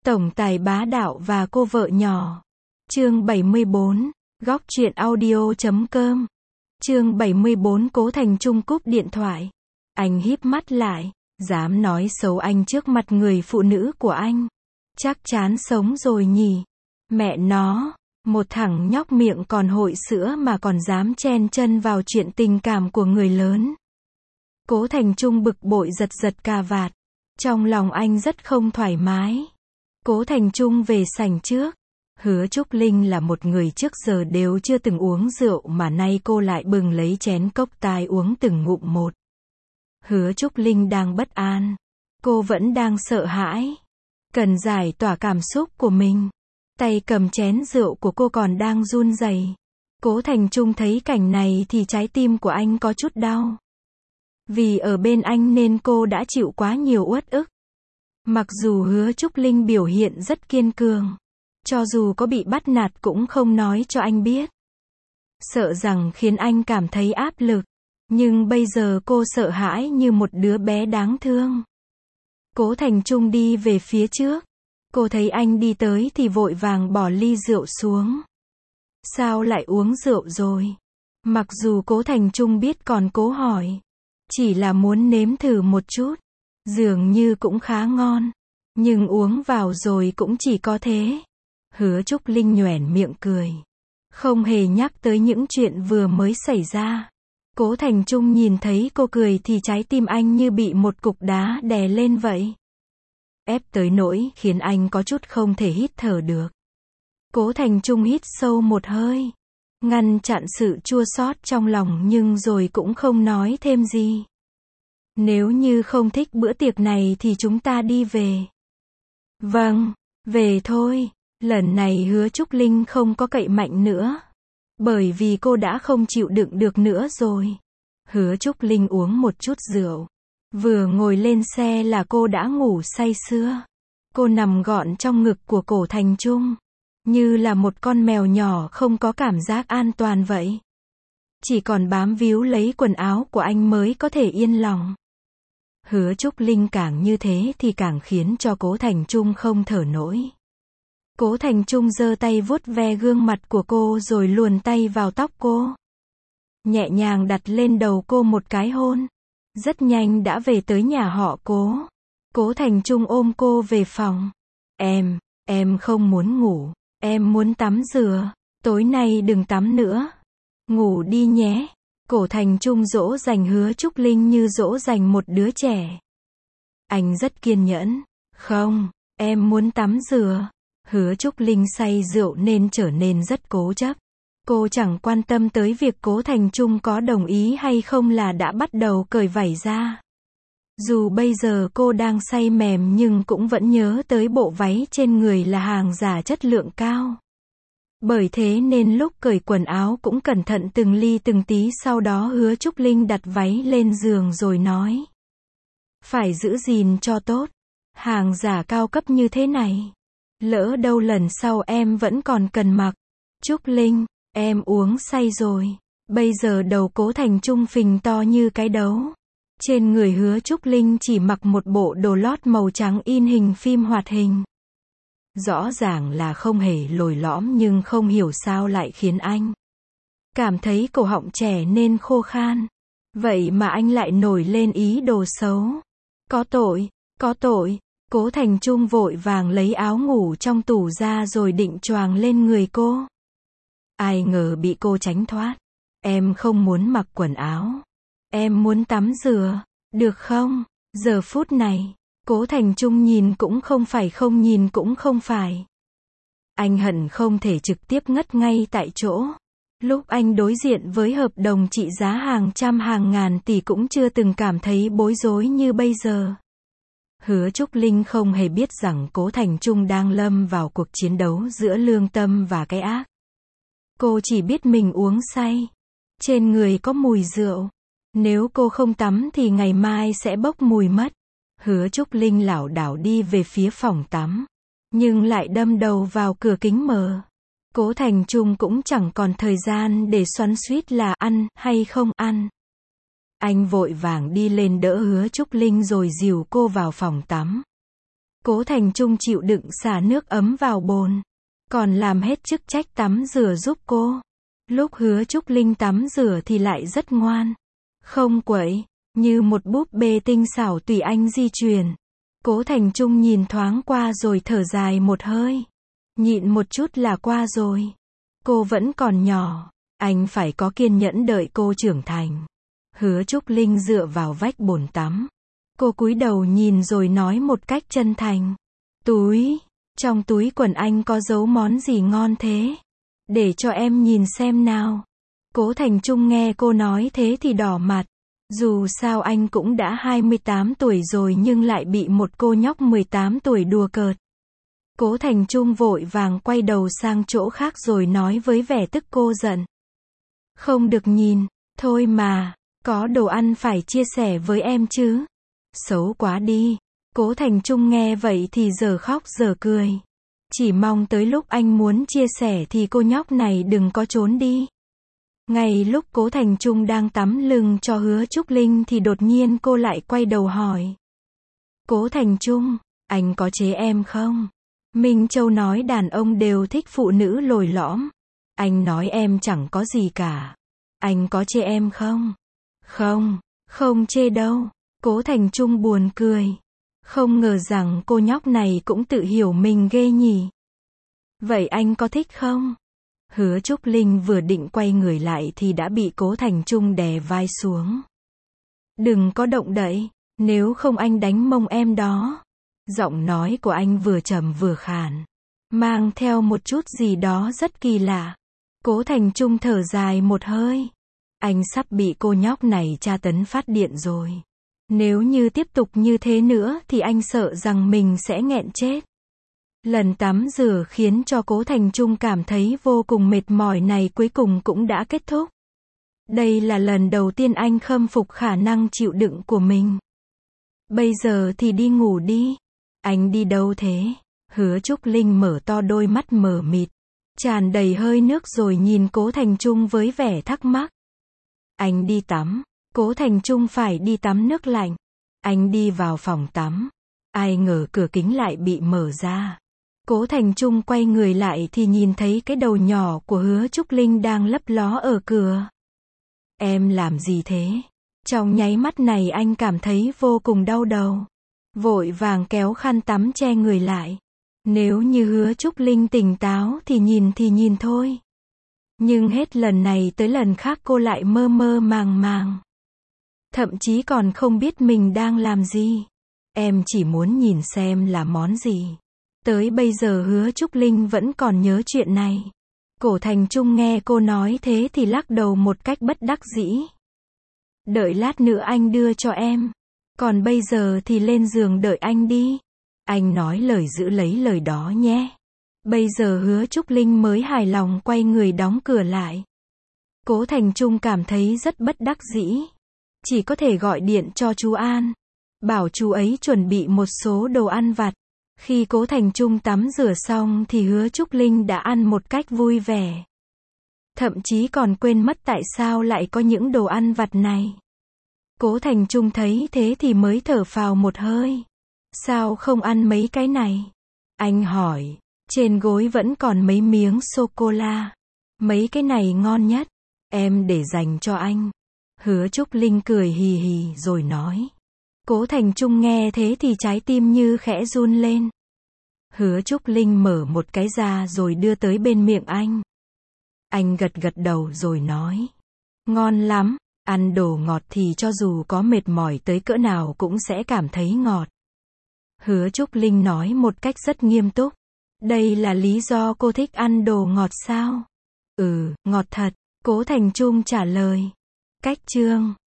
Tổng tài bá đạo và cô vợ nhỏ. Chương 74. Góc truyện audio.com. Chương 74. Cố Thành Trung cúp điện thoại. Anh híp mắt lại, dám nói xấu anh trước mặt người phụ nữ của anh. Chắc chán sống rồi nhỉ. Mẹ nó, một thằng nhóc miệng còn hội sữa mà còn dám chen chân vào chuyện tình cảm của người lớn. Cố Thành Trung bực bội giật giật cà vạt. Trong lòng anh rất không thoải mái. Cố Thành Trung về sảnh trước. Hứa Trúc Linh là một người trước giờ đều chưa từng uống rượu mà nay cô lại bưng lấy chén cốc tai uống từng ngụm một. Hứa Trúc Linh đang bất an. Cô vẫn đang sợ hãi. Cần giải tỏa cảm xúc của mình. Tay cầm chén rượu của cô còn đang run rẩy. Cố Thành Trung thấy cảnh này thì trái tim của anh có chút đau. Vì ở bên anh nên cô đã chịu quá nhiều uất ức. Mặc dù Hứa Trúc Linh biểu hiện rất kiên cường. Cho dù có bị bắt nạt cũng không nói cho anh biết. Sợ rằng khiến anh cảm thấy áp lực. Nhưng bây giờ cô sợ hãi như một đứa bé đáng thương. Cố Thành Trung đi về phía trước. Cô thấy anh đi tới thì vội vàng bỏ ly rượu xuống. Sao lại uống rượu rồi? Mặc dù Cố Thành Trung biết còn cố hỏi. Chỉ là muốn nếm thử một chút. Dường như cũng khá ngon. Nhưng uống vào rồi cũng chỉ có thế. Hứa Trúc Linh nhoẻn miệng cười. Không hề nhắc tới những chuyện vừa mới xảy ra. Cố Thành Trung nhìn thấy cô cười thì trái tim anh như bị một cục đá đè lên vậy. Ép tới nỗi khiến anh có chút không thể hít thở được. Cố Thành Trung hít sâu một hơi. Ngăn chặn sự chua xót trong lòng nhưng rồi cũng không nói thêm gì. Nếu như không thích bữa tiệc này thì chúng ta đi về. Vâng, về thôi. Lần này Hứa Trúc Linh không có cậy mạnh nữa. Bởi vì cô đã không chịu đựng được nữa rồi. Hứa Trúc Linh uống một chút rượu. Vừa ngồi lên xe là cô đã ngủ say sưa. Cô nằm gọn trong ngực của Cố Thành Trung. Như là một con mèo nhỏ không có cảm giác an toàn vậy. Chỉ còn bám víu lấy quần áo của anh mới có thể yên lòng. Hứa Trúc Linh càng như thế thì càng khiến cho Cố Thành Trung không thở nổi. Cố Thành Trung giơ tay vuốt ve gương mặt của cô rồi luồn tay vào tóc cô. Nhẹ nhàng đặt lên đầu cô một cái hôn. Rất nhanh đã về tới nhà họ Cố. Cố Thành Trung ôm cô về phòng. Em không muốn ngủ. Em muốn tắm rửa. Tối nay đừng tắm nữa. Ngủ đi nhé. Cố Thành Trung dỗ dành Hứa Trúc Linh như dỗ dành một đứa trẻ. Anh rất kiên nhẫn. Không, em muốn tắm rửa. Hứa Trúc Linh say rượu nên trở nên rất cố chấp. Cô chẳng quan tâm tới việc Cố Thành Trung có đồng ý hay không là đã bắt đầu cởi vảy ra. Dù bây giờ cô đang say mềm nhưng cũng vẫn nhớ tới bộ váy trên người là hàng giả chất lượng cao. Bởi thế nên lúc cởi quần áo cũng cẩn thận từng ly từng tí, sau đó Hứa Trúc Linh đặt váy lên giường rồi nói. Phải giữ gìn cho tốt. Hàng giả cao cấp như thế này. Lỡ đâu lần sau em vẫn còn cần mặc. Trúc Linh, em uống say rồi. Bây giờ đầu Cố Thành Trung phình to như cái đấu. Trên người Hứa Trúc Linh chỉ mặc một bộ đồ lót màu trắng in hình phim hoạt hình. Rõ ràng là không hề lồi lõm nhưng không hiểu sao lại khiến anh cảm thấy cổ họng trẻ nên khô khan. Vậy mà anh lại nổi lên ý đồ xấu. Có tội, có tội. Cố Thành Trung vội vàng lấy áo ngủ trong tủ ra rồi định choàng lên người cô. Ai ngờ bị cô tránh thoát. Em không muốn mặc quần áo. Em muốn tắm rửa. Được không? Giờ phút này, Cố Thành Trung nhìn cũng không phải không nhìn cũng không phải. Anh hận không thể trực tiếp ngất ngay tại chỗ. Lúc anh đối diện với hợp đồng trị giá hàng trăm hàng ngàn tỷ cũng chưa từng cảm thấy bối rối như bây giờ. Hứa Trúc Linh không hề biết rằng Cố Thành Trung đang lâm vào cuộc chiến đấu giữa lương tâm và cái ác. Cô chỉ biết mình uống say. Trên người có mùi rượu. Nếu cô không tắm thì ngày mai sẽ bốc mùi mất. Hứa Trúc Linh lảo đảo đi về phía phòng tắm. Nhưng lại đâm đầu vào cửa kính mờ. Cố Thành Trung cũng chẳng còn thời gian để xoắn xuýt là ăn hay không ăn. Anh vội vàng đi lên đỡ Hứa Trúc Linh rồi dìu cô vào phòng tắm. Cố Thành Trung chịu đựng xả nước ấm vào bồn, còn làm hết chức trách tắm rửa giúp cô. Lúc Hứa Trúc Linh tắm rửa thì lại rất ngoan, không quậy, như một búp bê tinh xảo tùy anh di chuyển. Cố Thành Trung nhìn thoáng qua rồi thở dài một hơi. Nhịn một chút là qua rồi. Cô vẫn còn nhỏ, anh phải có kiên nhẫn đợi cô trưởng thành. Hứa Trúc Linh dựa vào vách bồn tắm. Cô cúi đầu nhìn rồi nói một cách chân thành. Trong túi quần anh có giấu món gì ngon thế? Để cho em nhìn xem nào. Cố Thành Trung nghe cô nói thế thì đỏ mặt. Dù sao anh cũng đã 28 tuổi rồi nhưng lại bị một cô nhóc 18 tuổi đùa cợt. Cố Thành Trung vội vàng quay đầu sang chỗ khác rồi nói với vẻ tức cô giận. Không được nhìn, thôi mà, có đồ ăn phải chia sẻ với em chứ. Xấu quá đi. Cố Thành Trung nghe vậy thì giờ khóc giờ cười. Chỉ mong tới lúc anh muốn chia sẻ thì cô nhóc này đừng có trốn đi. Ngay lúc Cố Thành Trung đang tắm lưng cho Hứa Trúc Linh thì đột nhiên cô lại quay đầu hỏi. Cố Thành Trung, anh có chế em không? Minh Châu nói đàn ông đều thích phụ nữ lồi lõm. Anh nói em chẳng có gì cả. Anh có chê em không? Không chê đâu. Cố Thành Trung buồn cười. Không ngờ rằng cô nhóc này cũng tự hiểu mình ghê nhỉ. Vậy anh có thích không? Hứa Trúc Linh vừa định quay người lại thì đã bị Cố Thành Trung đè vai xuống. Đừng có động đậy, nếu không anh đánh mông em đó. Giọng nói của anh vừa trầm vừa khàn, mang theo một chút gì đó rất kỳ lạ. Cố Thành Trung thở dài một hơi. Anh sắp bị cô nhóc này tra tấn phát điện rồi. Nếu như tiếp tục như thế nữa thì anh sợ rằng mình sẽ nghẹn chết. Lần tắm rửa khiến cho Cố Thành Trung cảm thấy vô cùng mệt mỏi này cuối cùng cũng đã kết thúc. Đây là lần đầu tiên anh khâm phục khả năng chịu đựng của mình. Bây giờ thì đi ngủ đi. Anh đi đâu thế? Hứa Trúc Linh mở to đôi mắt mờ mịt, tràn đầy hơi nước rồi nhìn Cố Thành Trung với vẻ thắc mắc. Anh đi tắm. Cố Thành Trung phải đi tắm nước lạnh. Anh đi vào phòng tắm. Ai ngờ cửa kính lại bị mở ra. Cố Thành Trung quay người lại thì nhìn thấy cái đầu nhỏ của Hứa Trúc Linh đang lấp ló ở cửa. Em làm gì thế? Trong nháy mắt này anh cảm thấy vô cùng đau đầu. Vội vàng kéo khăn tắm che người lại. Nếu như Hứa Trúc Linh tỉnh táo thì nhìn thôi. Nhưng hết lần này tới lần khác cô lại mơ mơ màng màng. Thậm chí còn không biết mình đang làm gì. Em chỉ muốn nhìn xem là món gì. Tới bây giờ Hứa Trúc Linh vẫn còn nhớ chuyện này. Cố Thành Trung nghe cô nói thế thì lắc đầu một cách bất đắc dĩ. Đợi lát nữa anh đưa cho em. Còn bây giờ thì lên giường đợi anh đi. Anh nói lời giữ lấy lời đó nhé. Bây giờ Hứa Trúc Linh mới hài lòng quay người đóng cửa lại. Cố Thành Trung cảm thấy rất bất đắc dĩ. Chỉ có thể gọi điện cho chú An. Bảo chú ấy chuẩn bị một số đồ ăn vặt. Khi Cố Thành Trung tắm rửa xong thì Hứa Trúc Linh đã ăn một cách vui vẻ. Thậm chí còn quên mất tại sao lại có những đồ ăn vặt này. Cố Thành Trung thấy thế thì mới thở phào một hơi. Sao không ăn mấy cái này? Anh hỏi. Trên gối vẫn còn mấy miếng sô-cô-la. Mấy cái này ngon nhất. Em để dành cho anh. Hứa Trúc Linh cười hì hì rồi nói. Cố Thành Trung nghe thế thì trái tim như khẽ run lên. Hứa Trúc Linh mở một cái ra rồi đưa tới bên miệng anh. Anh gật gật đầu rồi nói. Ngon lắm, ăn đồ ngọt thì cho dù có mệt mỏi tới cỡ nào cũng sẽ cảm thấy ngọt. Hứa Trúc Linh nói một cách rất nghiêm túc. Đây là lý do cô thích ăn đồ ngọt sao? Ừ, ngọt thật, Cố Thành Trung trả lời. Cách chương